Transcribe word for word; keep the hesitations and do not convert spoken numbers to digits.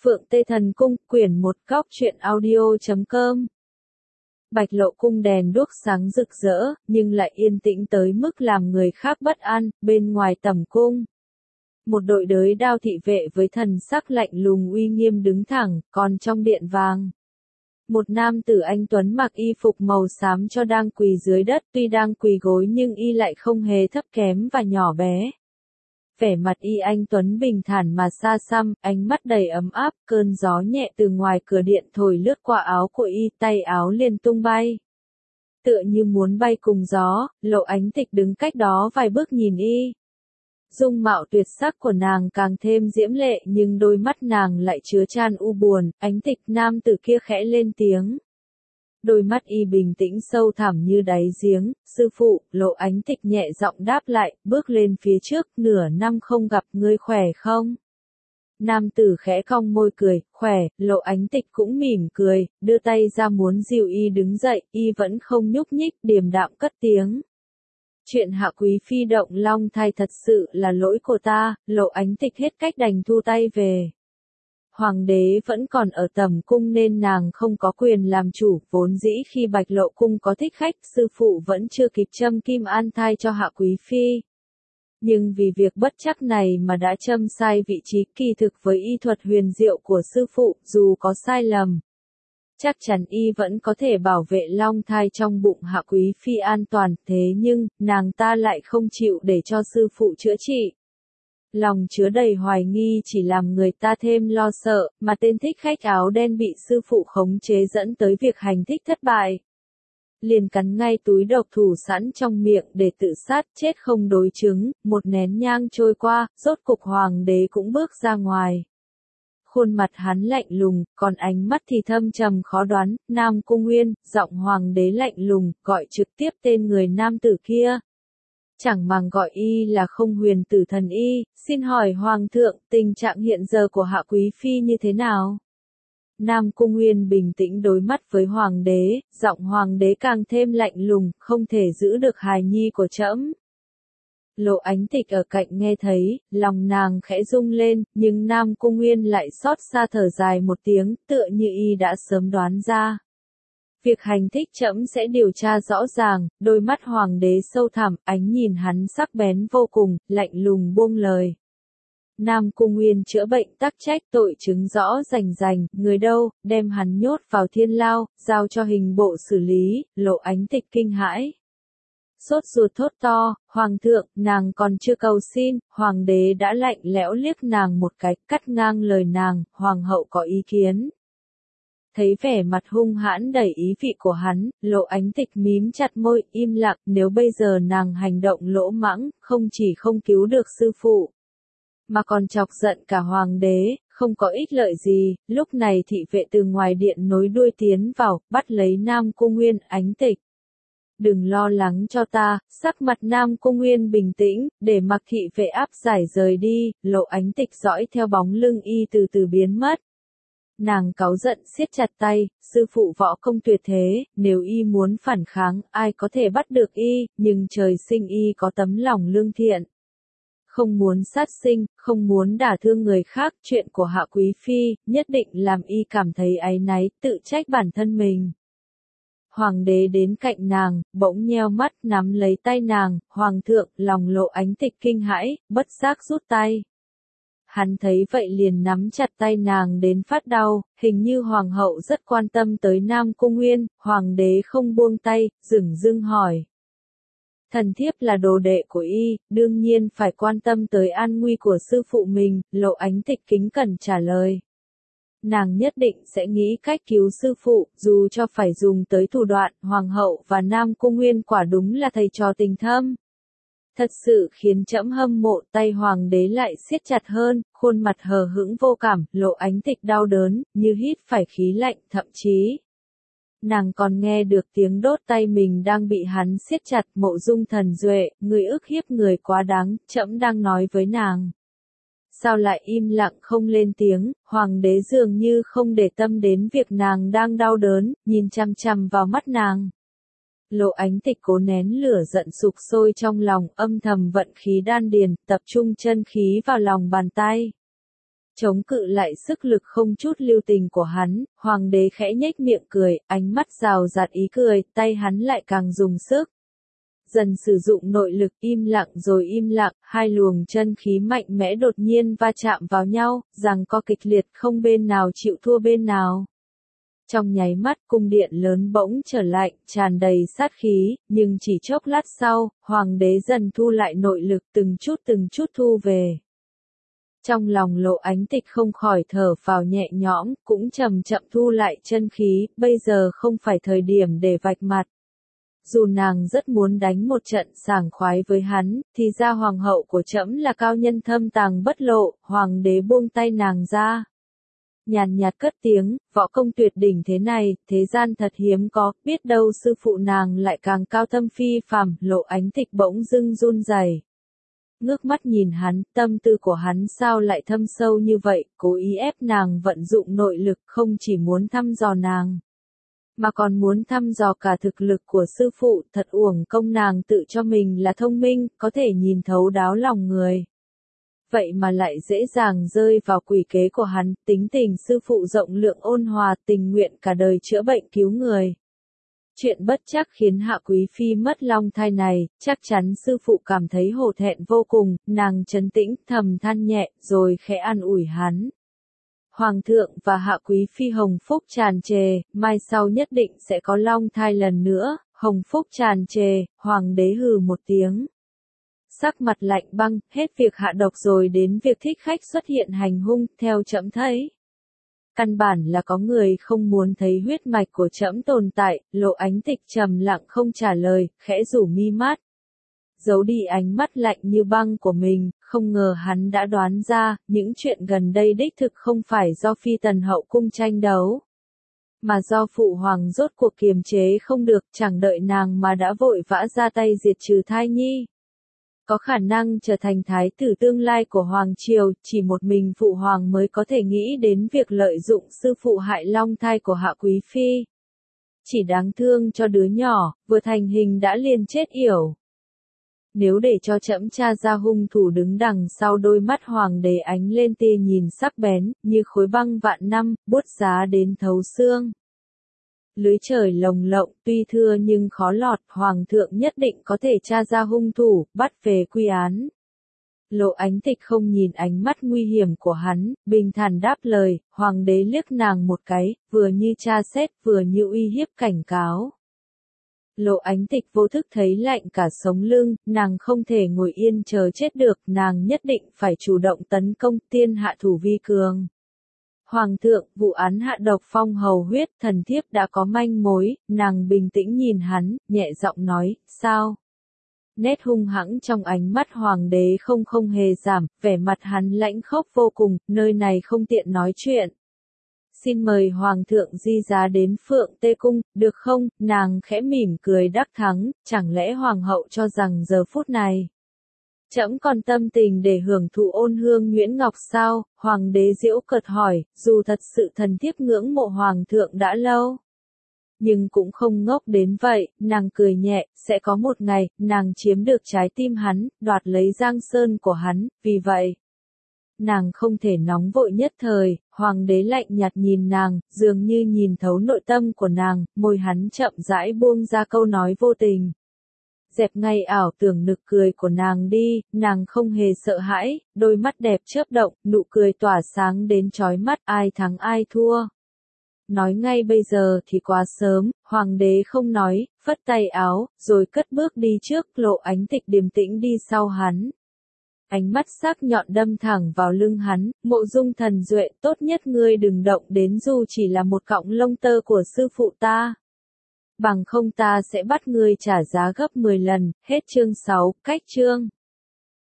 Phượng Tê Thần Cung, quyển một góc truyện audio chấm com. Bạch Lộ cung đèn đuốc sáng rực rỡ, nhưng lại yên tĩnh tới mức làm người khác bất an. Bên ngoài tẩm cung, một đội đới đao thị vệ với thần sắc lạnh lùng uy nghiêm đứng thẳng, còn trong điện vàng, một nam tử anh tuấn mặc y phục màu xám cho đang quỳ dưới đất, tuy đang quỳ gối nhưng y lại không hề thấp kém và nhỏ bé. Vẻ mặt y anh tuấn bình thản mà xa xăm, ánh mắt đầy ấm áp, cơn gió nhẹ từ ngoài cửa điện thổi lướt qua áo của y, tay áo liền tung bay. Tựa như muốn bay cùng gió, Lộ Ánh Tịch đứng cách đó vài bước nhìn y. Dung mạo tuyệt sắc của nàng càng thêm diễm lệ, nhưng đôi mắt nàng lại chứa chan u buồn. Ánh Tịch, nam tử kia khẽ lên tiếng. Đôi mắt y bình tĩnh sâu thẳm như đáy giếng. Sư phụ, Lộ Ánh Tịch nhẹ giọng đáp lại, bước lên phía trước. Nửa năm không gặp, ngươi khỏe không? Nam tử khẽ cong môi cười, khỏe. Lộ Ánh Tịch cũng mỉm cười, đưa tay ra muốn dìu y đứng dậy, y vẫn không nhúc nhích, điềm đạm cất tiếng. Chuyện Hạ Quý Phi động long thai thật sự là lỗi của ta. Lộ Ánh Tịch hết cách đành thu tay về. Hoàng đế vẫn còn ở tẩm cung nên nàng không có quyền làm chủ, vốn dĩ khi Bạch Lộ cung có thích khách, sư phụ vẫn chưa kịp châm kim an thai cho Hạ Quý Phi. Nhưng vì việc bất trắc này mà đã châm sai vị trí, kỳ thực với y thuật huyền diệu của sư phụ, dù có sai lầm, chắc chắn y vẫn có thể bảo vệ long thai trong bụng Hạ Quý Phi an toàn, thế nhưng, nàng ta lại không chịu để cho sư phụ chữa trị. Lòng chứa đầy hoài nghi chỉ làm người ta thêm lo sợ, mà tên thích khách áo đen bị sư phụ khống chế dẫn tới việc hành thích thất bại. Liền cắn ngay túi độc thủ sẵn trong miệng để tự sát, chết không đối chứng. Một nén nhang trôi qua, rốt cục hoàng đế cũng bước ra ngoài. Khuôn mặt hắn lạnh lùng, còn ánh mắt thì thâm trầm khó đoán. Nam Cung Nguyên, giọng hoàng đế lạnh lùng, gọi trực tiếp tên người nam tử kia. Chẳng màng gọi y là Không Huyền Tử Thần Y, xin hỏi hoàng thượng, tình trạng hiện giờ của Hạ Quý Phi như thế nào? Nam Cung Nguyên bình tĩnh đối mắt với hoàng đế, giọng hoàng đế càng thêm lạnh lùng, không thể giữ được hài nhi của trẫm. Lộ Ánh Tịch ở cạnh nghe thấy, lòng nàng khẽ rung lên, nhưng Nam Cung Nguyên lại xót xa thở dài một tiếng, tựa như y đã sớm đoán ra. Việc hành thích trẫm sẽ điều tra rõ ràng. Đôi mắt hoàng đế sâu thẳm, ánh nhìn hắn sắc bén vô cùng, lạnh lùng buông lời. Nam Cung Nguyên chữa bệnh tắc trách, tội chứng rõ rành rành, người đâu, đem hắn nhốt vào thiên lao, giao cho hình bộ xử lý. Lộ Ánh Tịch kinh hãi, sốt ruột thốt to, hoàng thượng, nàng còn chưa cầu xin. Hoàng đế đã lạnh lẽo liếc nàng một cái, cắt ngang lời nàng, hoàng hậu có ý kiến. Thấy vẻ mặt hung hãn đầy ý vị của hắn, Lộ Ánh Tịch mím chặt môi, im lặng. Nếu bây giờ nàng hành động lỗ mãng, không chỉ không cứu được sư phụ, mà còn chọc giận cả hoàng đế, không có ích lợi gì. Lúc này thị vệ từ ngoài điện nối đuôi tiến vào, bắt lấy Nam Cung Nguyên. Ánh Tịch, đừng lo lắng cho ta. Sắc mặt Nam Cung Nguyên bình tĩnh, để mặc thị vệ áp giải rời đi. Lộ Ánh Tịch dõi theo bóng lưng y từ từ biến mất. Nàng cáu giận siết chặt tay, sư phụ võ công tuyệt thế, nếu y muốn phản kháng, ai có thể bắt được y, nhưng trời sinh y có tấm lòng lương thiện. Không muốn sát sinh, không muốn đả thương người khác, chuyện của Hạ Quý Phi, nhất định làm y cảm thấy áy náy, tự trách bản thân mình. Hoàng đế đến cạnh nàng, bỗng nheo mắt, nắm lấy tay nàng. Hoàng thượng, lòng Lộ Ánh Tịch kinh hãi, bất giác rút tay. Hắn thấy vậy liền nắm chặt tay nàng đến phát đau, hình như hoàng hậu rất quan tâm tới Nam Cung Nguyên. Hoàng đế không buông tay, dửng dưng hỏi. Thần thiếp là đồ đệ của y, đương nhiên phải quan tâm tới an nguy của sư phụ mình. Lộ Ánh Tịch kính cẩn trả lời. Nàng nhất định sẽ nghĩ cách cứu sư phụ, dù cho phải dùng tới thủ đoạn. Hoàng hậu và Nam Cung Nguyên quả đúng là thầy trò tình thâm. Thật sự khiến trẫm hâm mộ. Tay hoàng đế lại siết chặt hơn, khuôn mặt hờ hững vô cảm. Lộ Ánh Tịch đau đớn, như hít phải khí lạnh, thậm chí nàng còn nghe được tiếng đốt tay mình đang bị hắn siết chặt. Mộ Dung Thần Duệ, người ức hiếp người quá đáng, trẫm đang nói với nàng. Sao lại im lặng không lên tiếng? Hoàng đế dường như không để tâm đến việc nàng đang đau đớn, nhìn chằm chằm vào mắt nàng. Lộ Ánh Tịch cố nén lửa giận sục sôi trong lòng, âm thầm vận khí đan điền, tập trung chân khí vào lòng bàn tay. Chống cự lại sức lực không chút lưu tình của hắn, hoàng đế khẽ nhếch miệng cười, ánh mắt rào rạt ý cười, tay hắn lại càng dùng sức. Dần sử dụng nội lực, im lặng rồi im lặng, hai luồng chân khí mạnh mẽ đột nhiên va chạm vào nhau, giằng co kịch liệt, không bên nào chịu thua bên nào. Trong nháy mắt, cung điện lớn bỗng trở lạnh, tràn đầy sát khí, nhưng chỉ chốc lát sau, hoàng đế dần thu lại nội lực, từng chút từng chút thu về. Trong lòng Lộ Ánh Tịch không khỏi thở phào nhẹ nhõm, cũng chậm chậm thu lại chân khí, bây giờ không phải thời điểm để vạch mặt. Dù nàng rất muốn đánh một trận sảng khoái với hắn, thì ra hoàng hậu của trẫm là cao nhân thâm tàng bất lộ, hoàng đế buông tay nàng ra. Nhàn nhạt cất tiếng, võ công tuyệt đỉnh thế này, thế gian thật hiếm có, biết đâu sư phụ nàng lại càng cao thâm phi phàm. Lộ Ánh Tịch bỗng dưng run rẩy. Ngước mắt nhìn hắn, tâm tư của hắn sao lại thâm sâu như vậy, cố ý ép nàng vận dụng nội lực, không chỉ muốn thăm dò nàng, mà còn muốn thăm dò cả thực lực của sư phụ. Thật uổng công nàng tự cho mình là thông minh, có thể nhìn thấu đáo lòng người. Vậy mà lại dễ dàng rơi vào quỷ kế của hắn. Tính tình sư phụ rộng lượng ôn hòa, tình nguyện cả đời chữa bệnh cứu người. Chuyện bất trắc khiến Hạ Quý Phi mất long thai này, chắc chắn sư phụ cảm thấy hổ thẹn vô cùng, nàng trấn tĩnh, thầm than nhẹ, rồi khẽ an ủi hắn. Hoàng thượng và Hạ Quý Phi hồng phúc tràn trề, mai sau nhất định sẽ có long thai lần nữa. Hồng phúc tràn trề, hoàng đế hừ một tiếng. Sắc mặt lạnh băng, hết việc hạ độc rồi đến việc thích khách xuất hiện hành hung, theo trẫm thấy. Căn bản là có người không muốn thấy huyết mạch của trẫm tồn tại. Lộ Ánh Tịch trầm lặng không trả lời, khẽ rủ mi mắt. Giấu đi ánh mắt lạnh như băng của mình, không ngờ hắn đã đoán ra, những chuyện gần đây đích thực không phải do Phi Tần hậu cung tranh đấu, mà do phụ hoàng rốt cuộc kiềm chế không được, chẳng đợi nàng mà đã vội vã ra tay diệt trừ thai nhi. Có khả năng trở thành thái tử tương lai của hoàng triều, chỉ một mình phụ hoàng mới có thể nghĩ đến việc lợi dụng sư phụ hại long thai của Hạ Quý Phi. Chỉ đáng thương cho đứa nhỏ, vừa thành hình đã liền chết yểu. Nếu để cho trẫm tra ra hung thủ đứng đằng sau, đôi mắt hoàng đế ánh lên tia nhìn sắc bén, như khối băng vạn năm, buốt giá đến thấu xương. Lưới trời lồng lộng, tuy thưa nhưng khó lọt, hoàng thượng nhất định có thể tra ra hung thủ, bắt về quy án. Lộ Ánh Tịch không nhìn ánh mắt nguy hiểm của hắn, bình thản đáp lời. Hoàng đế liếc nàng một cái, vừa như tra xét, vừa như uy hiếp cảnh cáo. Lộ Ánh Tịch vô thức thấy lạnh cả sống lưng, nàng không thể ngồi yên chờ chết được, nàng nhất định phải chủ động tấn công, tiên hạ thủ vi cường. Hoàng thượng, vụ án hạ độc phong hầu huyết, thần thiếp đã có manh mối. Nàng bình tĩnh nhìn hắn, nhẹ giọng nói, sao? Nét hung hãng trong ánh mắt hoàng đế không không hề giảm, vẻ mặt hắn lãnh khốc vô cùng, nơi này không tiện nói chuyện. Xin mời hoàng thượng di giá đến Phượng Tê Cung, được không? Nàng khẽ mỉm cười đắc thắng, chẳng lẽ hoàng hậu cho rằng giờ phút này trẫm còn tâm tình để hưởng thụ ôn hương nhuyễn ngọc sao? Hoàng đế giễu cợt hỏi, dù thật sự thần thiếp ngưỡng mộ hoàng thượng đã lâu, nhưng cũng không ngốc đến vậy. Nàng cười nhẹ, sẽ có một ngày, nàng chiếm được trái tim hắn, đoạt lấy Giang Sơn của hắn, vì vậy nàng không thể nóng vội nhất thời. Hoàng đế lạnh nhạt nhìn nàng, dường như nhìn thấu nội tâm của nàng, môi hắn chậm rãi buông ra câu nói vô tình. Dẹp ngay ảo tưởng nực cười của nàng đi, nàng không hề sợ hãi, đôi mắt đẹp chớp động, nụ cười tỏa sáng đến chói mắt, ai thắng ai thua. Nói ngay bây giờ thì quá sớm, hoàng đế không nói, phất tay áo, rồi cất bước đi trước. Lộ Ánh Tịch điềm tĩnh đi sau hắn. Ánh mắt sắc nhọn đâm thẳng vào lưng hắn, Mộ Dung thần duệ, tốt nhất ngươi đừng động đến dù chỉ là một cọng lông tơ của sư phụ ta. Bằng không ta sẽ bắt ngươi trả giá gấp mười lần. Hết chương sáu, cách chương.